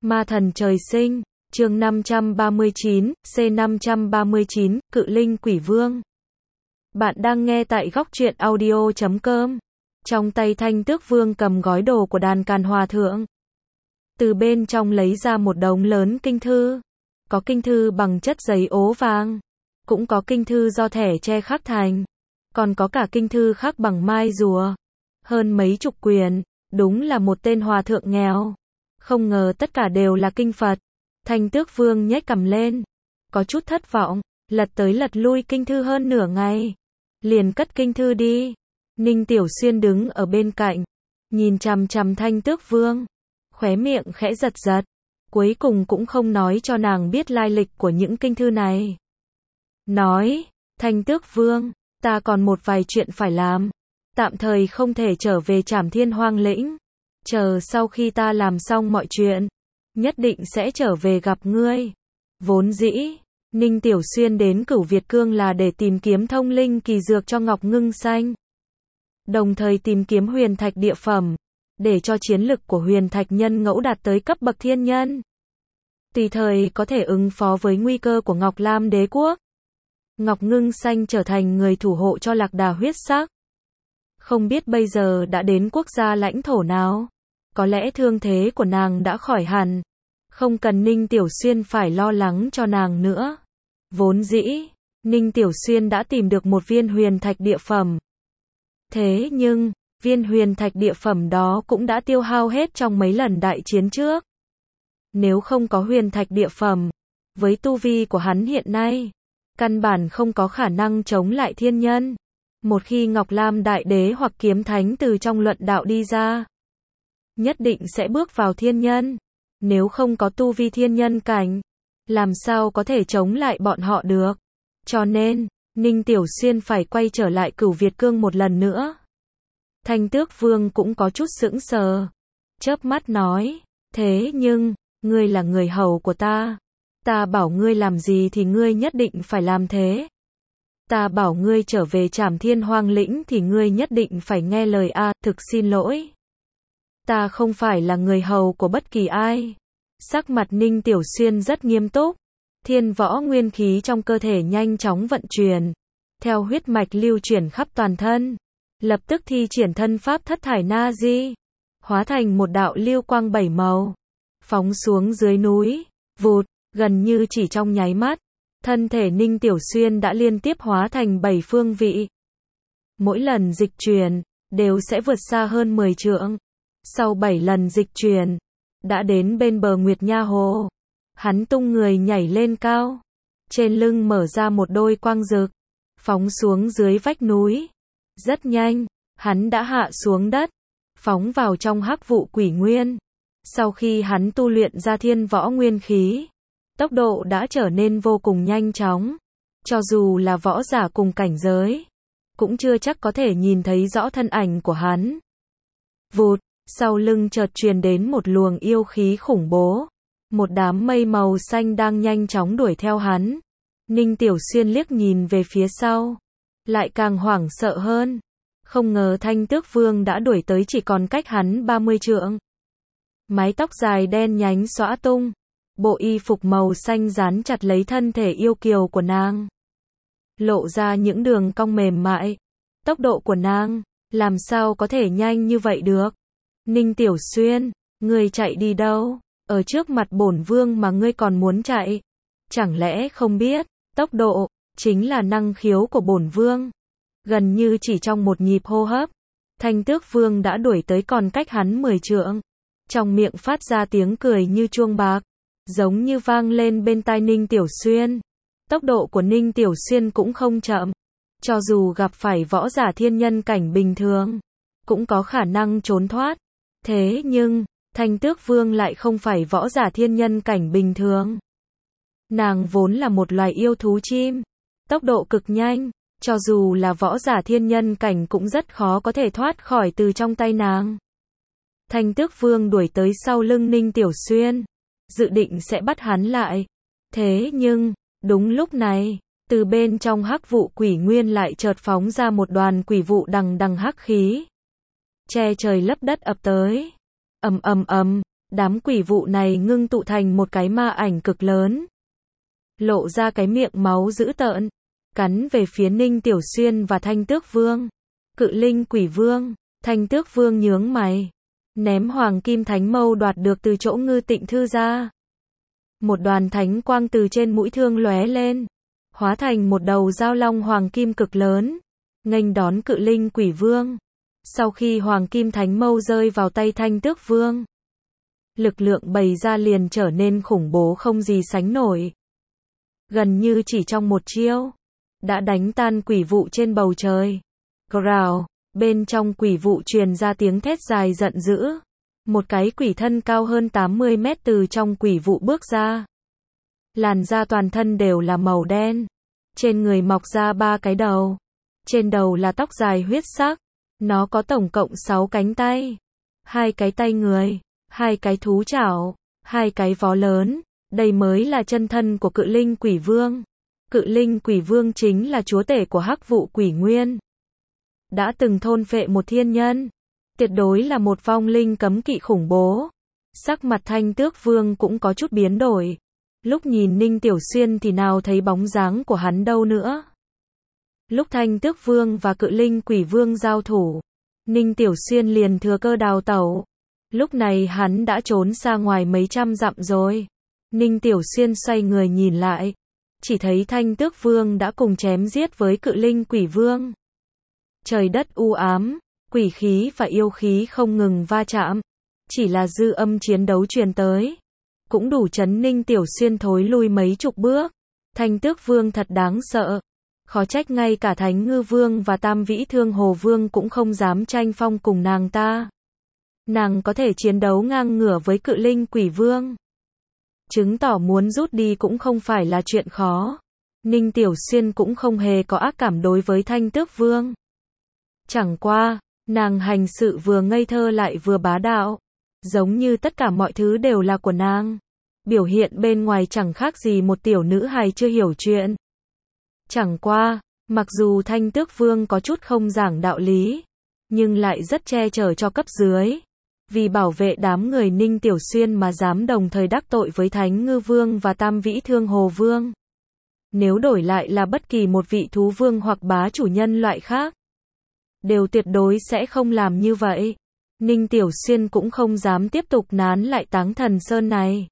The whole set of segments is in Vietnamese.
Ma thần trời sinh, chương 539, C539, Cự linh quỷ vương. Bạn đang nghe tại góc truyện audio.com. Trong tay Thanh Tước Vương cầm gói đồ của Đàn Càn Hòa Thượng. Từ bên trong lấy ra một đống lớn kinh thư. Có kinh thư bằng chất giấy ố vàng. Cũng có kinh thư do thẻ tre khắc thành. Còn có cả kinh thư khắc bằng mai rùa. Hơn mấy chục quyển, đúng là một tên hòa thượng nghèo. Không ngờ tất cả đều là kinh Phật. Thanh Tước Vương nhếch cằm lên. Có chút thất vọng, lật tới lật lui kinh thư hơn nửa ngày. Liền cất kinh thư đi. Ninh Tiểu Xuyên đứng ở bên cạnh. Nhìn chằm chằm Thanh Tước Vương. Khóe miệng khẽ giật giật. Cuối cùng cũng không nói cho nàng biết lai lịch của những kinh thư này. Nói, Thanh Tước Vương, ta còn một vài chuyện phải làm. Tạm thời không thể trở về Trảm Thiên Hoang Lĩnh. Chờ sau khi ta làm xong mọi chuyện, nhất định sẽ trở về gặp ngươi. Vốn dĩ, Ninh Tiểu Xuyên đến Cửu Việt Cương là để tìm kiếm thông linh kỳ dược cho Ngọc Ngưng Xanh. Đồng thời tìm kiếm huyền thạch địa phẩm, để cho chiến lực của huyền thạch nhân ngẫu đạt tới cấp bậc thiên nhân. Tùy thời có thể ứng phó với nguy cơ của Ngọc Lam Đế Quốc. Ngọc Ngưng Xanh trở thành người thủ hộ cho Lạc Đà huyết sắc. Không biết bây giờ đã đến quốc gia lãnh thổ nào. Có lẽ thương thế của nàng đã khỏi hẳn. Không cần Ninh Tiểu Xuyên phải lo lắng cho nàng nữa. Vốn dĩ, Ninh Tiểu Xuyên đã tìm được một viên huyền thạch địa phẩm. Thế nhưng, viên huyền thạch địa phẩm đó cũng đã tiêu hao hết trong mấy lần đại chiến trước. Nếu không có huyền thạch địa phẩm, với tu vi của hắn hiện nay, căn bản không có khả năng chống lại thiên nhân. Một khi Ngọc Lam Đại Đế hoặc Kiếm Thánh từ trong luận đạo đi ra, nhất định sẽ bước vào thiên nhân. Nếu không có tu vi thiên nhân cảnh, làm sao có thể chống lại bọn họ được. Cho nên, Ninh Tiểu Xuyên phải quay trở lại Cửu Việt Cương một lần nữa. Thanh Tước Vương cũng có chút sững sờ. Chớp mắt nói, thế nhưng, ngươi là người hầu của ta. Ta bảo ngươi làm gì thì ngươi nhất định phải làm thế. Ta bảo ngươi trở về Trảm Thiên Hoang Lĩnh thì ngươi nhất định phải nghe lời a. Thực xin lỗi. Ta không phải là người hầu của bất kỳ ai. Sắc mặt Ninh Tiểu Xuyên rất nghiêm túc. Thiên võ nguyên khí trong cơ thể nhanh chóng vận chuyển. Theo huyết mạch lưu chuyển khắp toàn thân. Lập tức thi triển thân pháp Thất Thải Na Di. Hóa thành một đạo lưu quang 7 màu. Phóng xuống dưới núi. Vụt, gần như chỉ trong nháy mắt. Thân thể Ninh Tiểu Xuyên đã liên tiếp hóa thành 7 phương vị. Mỗi lần dịch chuyển, đều sẽ vượt xa hơn 10 trượng. Sau 7 lần dịch chuyển, đã đến bên bờ Nguyệt Nha Hồ. Hắn tung người nhảy lên cao. Trên lưng mở ra một đôi quang rực. Phóng xuống dưới vách núi. Rất nhanh, hắn đã hạ xuống đất. Phóng vào trong hắc vụ quỷ nguyên. Sau khi hắn tu luyện ra thiên võ nguyên khí, tốc độ đã trở nên vô cùng nhanh chóng. Cho dù là võ giả cùng cảnh giới, cũng chưa chắc có thể nhìn thấy rõ thân ảnh của hắn. Vụt, sau lưng chợt truyền đến một luồng yêu khí khủng bố. Một đám mây màu xanh đang nhanh chóng đuổi theo hắn. Ninh Tiểu Xuyên liếc nhìn về phía sau, lại càng hoảng sợ hơn. Không ngờ Thanh Tước Vương đã đuổi tới chỉ còn cách hắn 30 trượng. Mái tóc dài đen nhánh xõa tung. Bộ y phục màu xanh dán chặt lấy thân thể yêu kiều của nàng. Lộ ra những đường cong mềm mại. Tốc độ của nàng, làm sao có thể nhanh như vậy được. Ninh Tiểu Xuyên, ngươi chạy đi đâu? Ở trước mặt bổn vương mà ngươi còn muốn chạy? Chẳng lẽ không biết, tốc độ, chính là năng khiếu của bổn vương. Gần như chỉ trong một nhịp hô hấp, Thanh Tước Vương đã đuổi tới còn cách hắn 10 trượng. Trong miệng phát ra tiếng cười như chuông bạc. Giống như vang lên bên tai Ninh Tiểu Xuyên. Tốc độ của Ninh Tiểu Xuyên cũng không chậm. Cho dù gặp phải võ giả thiên nhân cảnh bình thường, cũng có khả năng trốn thoát. Thế nhưng, Thanh Tước Vương lại không phải võ giả thiên nhân cảnh bình thường. Nàng vốn là một loài yêu thú chim. Tốc độ cực nhanh, cho dù là võ giả thiên nhân cảnh cũng rất khó có thể thoát khỏi từ trong tay nàng. Thanh Tước Vương đuổi tới sau lưng Ninh Tiểu Xuyên. Dự định sẽ bắt hắn lại. Thế nhưng, đúng lúc này, từ bên trong hắc vụ quỷ nguyên lại chợt phóng ra một đoàn quỷ vụ đằng đằng hắc khí. Che trời lấp đất ập tới. Ầm ầm ầm, Đám quỷ vụ này ngưng tụ thành một cái ma ảnh cực lớn, lộ ra cái miệng máu dữ tợn, cắn về phía Ninh Tiểu Xuyên và Thanh Tước Vương. Cự linh quỷ vương, Thanh Tước Vương nhướng mày, ném hoàng kim thánh mâu đoạt được từ chỗ Ngư Tịnh Thư ra. Một đoàn thánh quang từ trên mũi thương lóe lên, hóa thành một đầu dao long hoàng kim cực lớn, nghênh đón cự linh quỷ vương. Sau khi hoàng kim thánh mâu rơi vào tay Thanh Tước Vương, lực lượng bày ra liền trở nên khủng bố không gì sánh nổi. Gần như chỉ trong một chiêu, đã đánh tan quỷ vụ trên bầu trời. Growl, bên trong quỷ vụ truyền ra tiếng thét dài giận dữ. Một cái quỷ thân cao hơn 80 mét từ trong quỷ vụ bước ra. Làn da toàn thân đều là màu đen. Trên người mọc ra 3 cái đầu. Trên đầu là tóc dài huyết sắc. Nó có tổng cộng 6 cánh tay. 2 cái tay người, 2 cái thú chảo, 2 cái vó lớn. Đây mới là chân thân của cự linh quỷ vương. Cự linh quỷ vương chính là chúa tể của hắc vụ quỷ nguyên. Đã từng thôn phệ một thiên nhân. Tuyệt đối là một vong linh cấm kỵ khủng bố. Sắc mặt Thanh Tước Vương cũng có chút biến đổi. Lúc nhìn Ninh Tiểu Xuyên thì nào thấy bóng dáng của hắn đâu nữa. Lúc Thanh Tước Vương và cự linh quỷ vương giao thủ, Ninh Tiểu Xuyên liền thừa cơ đào tẩu. Lúc này hắn đã trốn xa ngoài mấy trăm dặm rồi. Ninh Tiểu Xuyên xoay người nhìn lại, chỉ thấy Thanh Tước Vương đã cùng chém giết với cự linh quỷ vương. Trời đất u ám, quỷ khí và yêu khí không ngừng va chạm, chỉ là dư âm chiến đấu truyền tới, cũng đủ chấn Ninh Tiểu Xuyên thối lui mấy chục bước. Thanh Tước Vương thật đáng sợ, khó trách ngay cả Thánh Ngư Vương và Tam Vĩ Thương Hồ Vương cũng không dám tranh phong cùng nàng ta. Nàng có thể chiến đấu ngang ngửa với cự linh quỷ vương, chứng tỏ muốn rút đi cũng không phải là chuyện khó. Ninh Tiểu Xuyên cũng không hề có ác cảm đối với Thanh Tước Vương. Chẳng qua, nàng hành sự vừa ngây thơ lại vừa bá đạo, giống như tất cả mọi thứ đều là của nàng. Biểu hiện bên ngoài chẳng khác gì một tiểu nữ hài chưa hiểu chuyện. Chẳng qua, mặc dù Thanh Tước Vương có chút không giảng đạo lý, nhưng lại rất che chở cho cấp dưới. Vì bảo vệ đám người Ninh Tiểu Xuyên mà dám đồng thời đắc tội với Thánh Ngư Vương và Tam Vĩ Thương Hồ Vương. Nếu đổi lại là bất kỳ một vị thú vương hoặc bá chủ nhân loại khác, đều tuyệt đối sẽ không làm như vậy. Ninh Tiểu Xuyên cũng không dám tiếp tục nán lại Táng Thần Sơn này.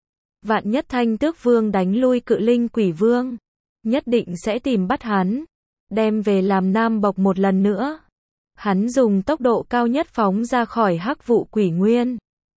Vạn nhất Thanh Tước Vương đánh lui cự linh quỷ vương, nhất định sẽ tìm bắt hắn, đem về làm nam bộc một lần nữa. Hắn dùng tốc độ cao nhất phóng ra khỏi hắc vụ quỷ nguyên,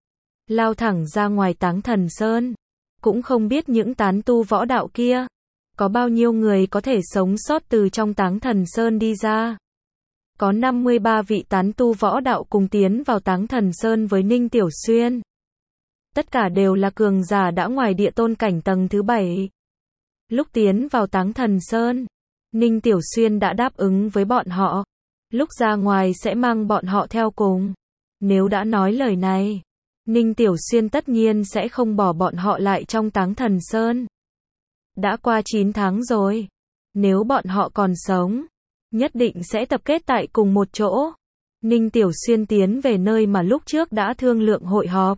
lao thẳng ra ngoài Táng Thần Sơn. Cũng không biết những tán tu võ đạo kia, có bao nhiêu người có thể sống sót từ trong Táng Thần Sơn đi ra. Có 53 vị tán tu võ đạo cùng tiến vào Táng Thần Sơn với Ninh Tiểu Xuyên. Tất cả đều là cường giả đã ngoài địa tôn cảnh tầng thứ 7. Lúc tiến vào Táng Thần Sơn, Ninh Tiểu Xuyên đã đáp ứng với bọn họ, lúc ra ngoài sẽ mang bọn họ theo cùng. Nếu đã nói lời này, Ninh Tiểu Xuyên tất nhiên sẽ không bỏ bọn họ lại trong Táng Thần Sơn. Đã qua 9 tháng rồi, nếu bọn họ còn sống, nhất định sẽ tập kết tại cùng một chỗ. Ninh Tiểu Xuyên tiến về nơi mà lúc trước đã thương lượng hội họp.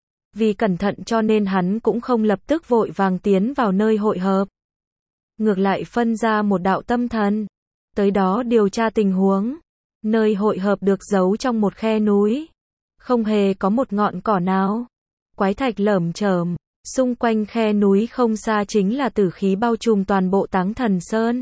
Vì cẩn thận cho nên hắn cũng không lập tức vội vàng tiến vào nơi hội họp. Ngược lại phân ra một đạo tâm thần, tới đó điều tra tình huống. Nơi hội họp được giấu trong một khe núi, không hề có một ngọn cỏ nào. Quái thạch lởm chởm, xung quanh khe núi không xa chính là tử khí bao trùm toàn bộ Táng Thần Sơn.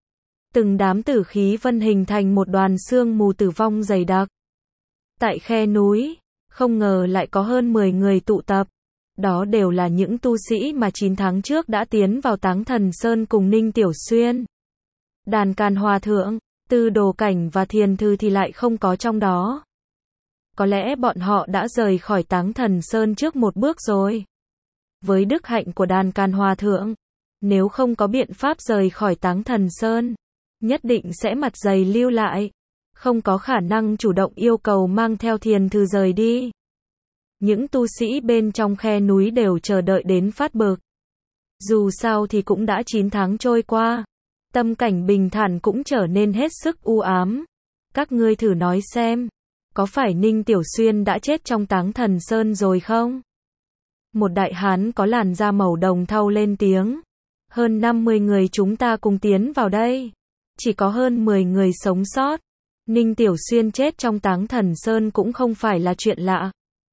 Từng đám tử khí vân hình thành một đoàn sương mù tử vong dày đặc. Tại khe núi, không ngờ lại có hơn 10 người tụ tập. Đó đều là những tu sĩ mà 9 tháng trước đã tiến vào Táng Thần Sơn cùng Ninh Tiểu Xuyên. Đàn Can Hòa Thượng, Tư Đồ Cảnh và Thiền Thư thì lại không có trong đó. Có lẽ bọn họ đã rời khỏi Táng Thần Sơn trước một bước rồi. Với đức hạnh của Đàn Can Hòa Thượng, nếu không có biện pháp rời khỏi Táng Thần Sơn, nhất định sẽ mặt dày lưu lại, không có khả năng chủ động yêu cầu mang theo Thiền Thư rời đi. Những tu sĩ bên trong khe núi đều chờ đợi đến phát bực. Dù sao thì cũng đã 9 tháng trôi qua, tâm cảnh bình thản cũng trở nên hết sức u ám. Các ngươi thử nói xem, có phải Ninh Tiểu Xuyên đã chết trong Táng Thần Sơn rồi không? Một đại hán có làn da màu đồng thau lên tiếng. Hơn 50 người chúng ta cùng tiến vào đây. Chỉ có hơn 10 người sống sót. Ninh Tiểu Xuyên chết trong Táng Thần Sơn cũng không phải là chuyện lạ.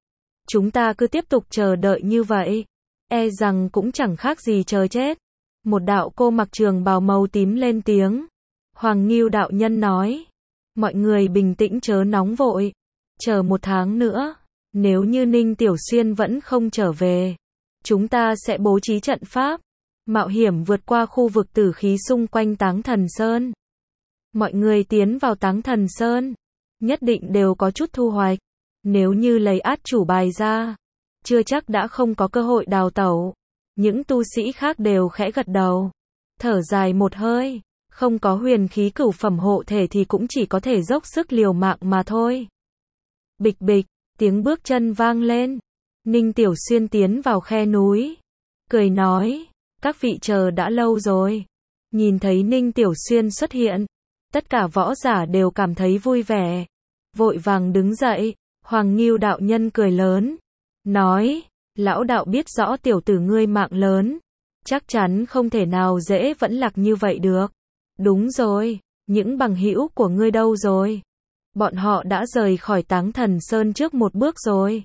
Chúng ta cứ tiếp tục chờ đợi như vậy. E rằng cũng chẳng khác gì chờ chết. Một đạo cô mặc trường bào màu tím lên tiếng. Hoàng Ngưu đạo nhân nói. Mọi người bình tĩnh chớ nóng vội. Chờ 1 tháng nữa. Nếu như Ninh Tiểu Xuyên vẫn không trở về. Chúng ta sẽ bố trí trận pháp. Mạo hiểm vượt qua khu vực tử khí xung quanh Táng Thần Sơn. Mọi người tiến vào Táng Thần Sơn. Nhất định đều có chút thu hoạch. Nếu như lấy át chủ bài ra. Chưa chắc đã không có cơ hội đào tẩu. Những tu sĩ khác đều khẽ gật đầu. Thở dài một hơi. Không có huyền khí cửu phẩm hộ thể thì cũng chỉ có thể dốc sức liều mạng mà thôi. Bịch bịch, tiếng bước chân vang lên. Ninh Tiểu Xuyên tiến vào khe núi. Cười nói, các vị chờ đã lâu rồi. Nhìn thấy Ninh Tiểu Xuyên xuất hiện. Tất cả võ giả đều cảm thấy vui vẻ. Vội vàng đứng dậy. Hoàng Ngưu đạo nhân cười lớn. Nói, lão đạo biết rõ tiểu tử ngươi mạng lớn. Chắc chắn không thể nào dễ vẫn lạc như vậy được. Đúng rồi, những bằng hữu của ngươi đâu rồi? Bọn họ đã rời khỏi Táng Thần Sơn trước một bước rồi.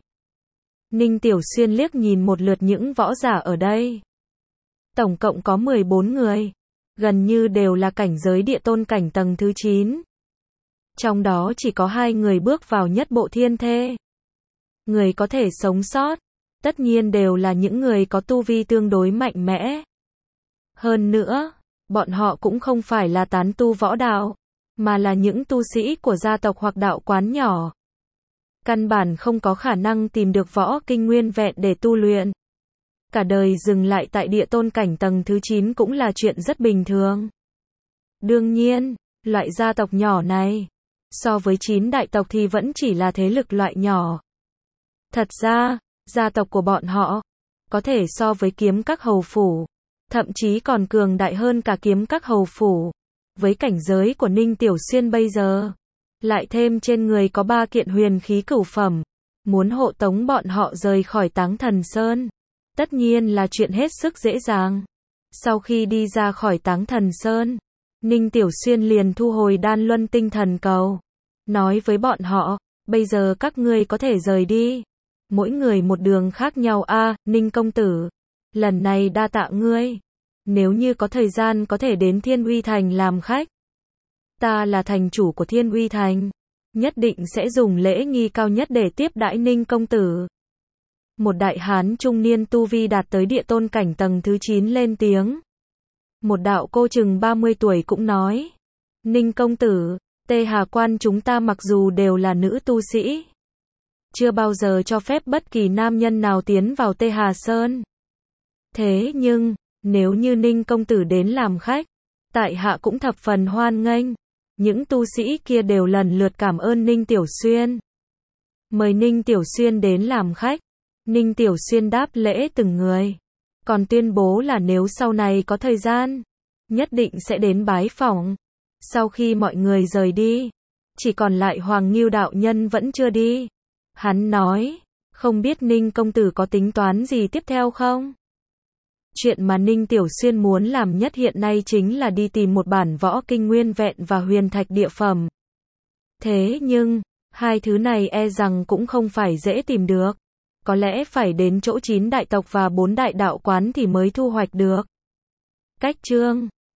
Ninh Tiểu Xuyên liếc nhìn một lượt những võ giả ở đây. Tổng cộng có 14 người. Gần như đều là cảnh giới địa tôn cảnh tầng thứ 9. Trong đó chỉ có 2 người bước vào nhất bộ thiên thê. Người có thể sống sót, tất nhiên đều là những người có tu vi tương đối mạnh mẽ. Hơn nữa, bọn họ cũng không phải là tán tu võ đạo, mà là những tu sĩ của gia tộc hoặc đạo quán nhỏ. Căn bản không có khả năng tìm được võ kinh nguyên vẹn để tu luyện. Cả đời dừng lại tại địa tôn cảnh tầng thứ 9 cũng là chuyện rất bình thường. Đương nhiên, loại gia tộc nhỏ này, so với 9 đại tộc thì vẫn chỉ là thế lực loại nhỏ. Thật ra, gia tộc của bọn họ, có thể so với kiếm các hầu phủ, thậm chí còn cường đại hơn cả kiếm các hầu phủ. Với cảnh giới của Ninh Tiểu Xuyên bây giờ, lại thêm trên người có 3 kiện huyền khí cửu phẩm, muốn hộ tống bọn họ rời khỏi Táng Thần Sơn, tất nhiên là chuyện hết sức dễ dàng. Sau khi đi ra khỏi Táng Thần Sơn, Ninh Tiểu Xuyên liền thu hồi đan luân tinh thần cầu, nói với bọn họ, bây giờ các ngươi có thể rời đi. Mỗi người một đường khác nhau a, Ninh công tử, lần này đa tạ ngươi. Nếu như có thời gian có thể đến Thiên Uy Thành làm khách. Ta là thành chủ của Thiên Uy Thành, nhất định sẽ dùng lễ nghi cao nhất để tiếp đãi Ninh công tử. Một đại hán trung niên tu vi đạt tới địa tôn cảnh tầng thứ 9 lên tiếng. Một đạo cô chừng 30 tuổi cũng nói. Ninh công tử, Tê Hà Quan chúng ta mặc dù đều là nữ tu sĩ, chưa bao giờ cho phép bất kỳ nam nhân nào tiến vào Tê Hà Sơn. Thế nhưng, nếu như Ninh công tử đến làm khách, tại hạ cũng thập phần hoan nghênh. Những tu sĩ kia đều lần lượt cảm ơn Ninh Tiểu Xuyên. Mời Ninh Tiểu Xuyên đến làm khách. Ninh Tiểu Xuyên đáp lễ từng người. Còn tuyên bố là nếu sau này có thời gian, nhất định sẽ đến bái phỏng. Sau khi mọi người rời đi, chỉ còn lại Hoàng Ngưu đạo nhân vẫn chưa đi. Hắn nói, không biết Ninh công tử có tính toán gì tiếp theo không? Chuyện mà Ninh Tiểu Xuyên muốn làm nhất hiện nay chính là đi tìm một bản võ kinh nguyên vẹn và huyền thạch địa phẩm. Thế nhưng, hai thứ này e rằng cũng không phải dễ tìm được. Có lẽ phải đến chỗ 9 đại tộc và 4 đại đạo quán thì mới thu hoạch được. Cách chương